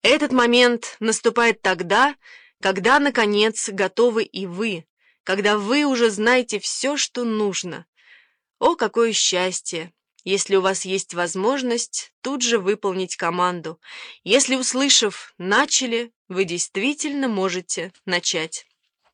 Этот момент наступает тогда, когда, наконец, готовы и вы, когда вы уже знаете все, что нужно. О, какое счастье, если у вас есть возможность тут же выполнить команду, если, услышав «начали», вы действительно можете начать.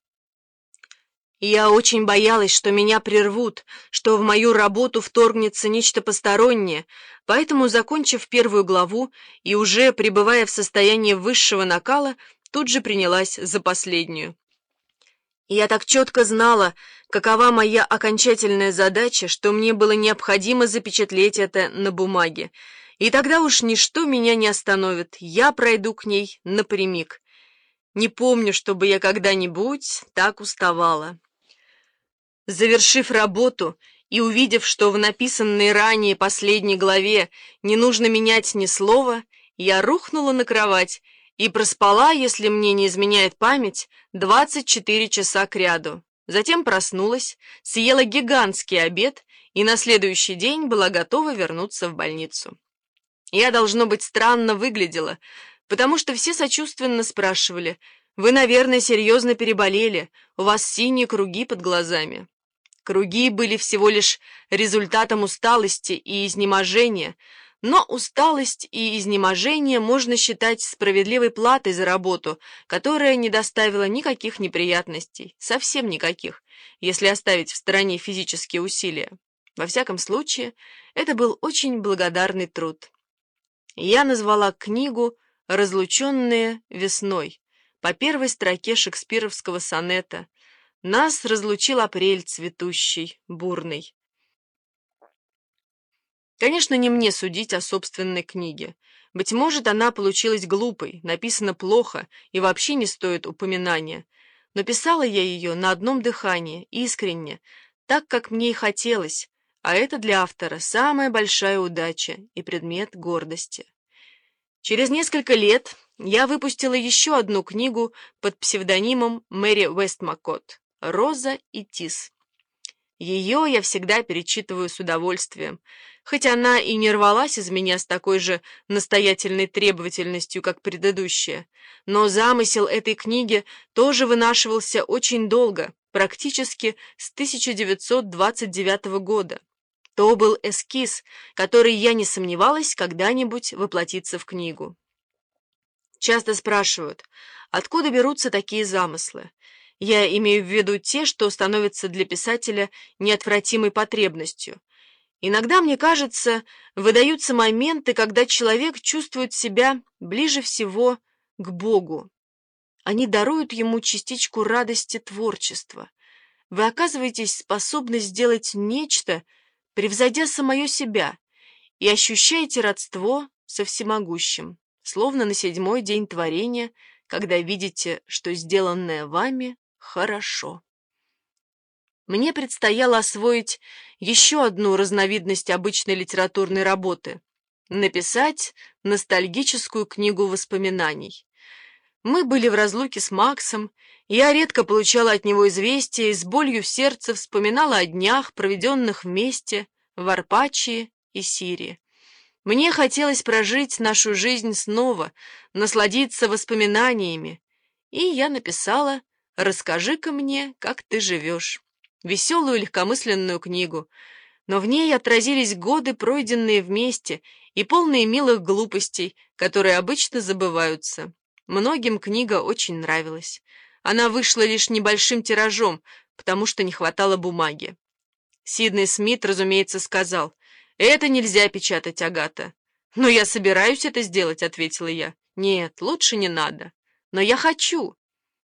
Я очень боялась, что меня прервут, что в мою работу вторгнется нечто постороннее, поэтому, закончив первую главу и уже пребывая в состоянии высшего накала, тут же принялась за последнюю. Я так четко знала, какова моя окончательная задача, что мне было необходимо запечатлеть это на бумаге. И тогда уж ничто меня не остановит, я пройду к ней напрямик. Не помню, чтобы я когда-нибудь так уставала. Завершив работу и увидев, что в написанной ранее последней главе не нужно менять ни слова, я рухнула на кровать и проспала, если мне не изменяет память, 24 часа кряду. Затем проснулась, съела гигантский обед и на следующий день была готова вернуться в больницу. Я, должно быть, странно выглядела, потому что все сочувственно спрашивали: «Вы, наверное, серьезно переболели, у вас синие круги под глазами». Круги были всего лишь результатом усталости и изнеможения, но усталость и изнеможение можно считать справедливой платой за работу, которая не доставила никаких неприятностей, совсем никаких, если оставить в стороне физические усилия. Во всяком случае, это был очень благодарный труд. Я назвала книгу «Разлученные весной» по первой строке шекспировского сонета. Нас разлучил апрель цветущий, бурный. Конечно, не мне судить о собственной книге. Быть может, она получилась глупой, написана плохо и вообще не стоит упоминания. Но писала я ее на одном дыхании, искренне, так, как мне и хотелось, а это для автора самая большая удача и предмет гордости. Через несколько лет я выпустила еще одну книгу под псевдонимом Мэри Вестмакотт «Роза и Тис». Ее я всегда перечитываю с удовольствием, хоть она и не рвалась из меня с такой же настоятельной требовательностью, как предыдущая, но замысел этой книги тоже вынашивался очень долго, практически с 1929 года. То был эскиз, который, я не сомневалась, когда-нибудь воплотится в книгу. Часто спрашивают, откуда берутся такие замыслы. Я имею в виду те, что становятся для писателя неотвратимой потребностью. Иногда, мне кажется, выдаются моменты, когда человек чувствует себя ближе всего к Богу. Они даруют ему частичку радости творчества. Вы оказываетесь способны сделать нечто, превзойдя самое себя, и ощущаете родство со всемогущим, словно на седьмой день творения, когда видите, что сделанное вами хорошо. Мне предстояло освоить еще одну разновидность обычной литературной работы — написать ностальгическую книгу воспоминаний. Мы были в разлуке с Максом, я редко получала от него известия и с болью в сердце вспоминала о днях, проведенных вместе в Арпачии и Сирии. Мне хотелось прожить нашу жизнь снова, насладиться воспоминаниями, и я написала «Расскажи-ка мне, как ты живешь», веселую легкомысленную книгу, но в ней отразились годы, пройденные вместе, и полные милых глупостей, которые обычно забываются. Многим книга очень нравилась. Она вышла лишь небольшим тиражом, потому что не хватало бумаги. Сидней Смит, разумеется, сказал: «Это нельзя печатать, Агата». «Но я собираюсь это сделать», — ответила я. «Нет, лучше не надо. Но я хочу».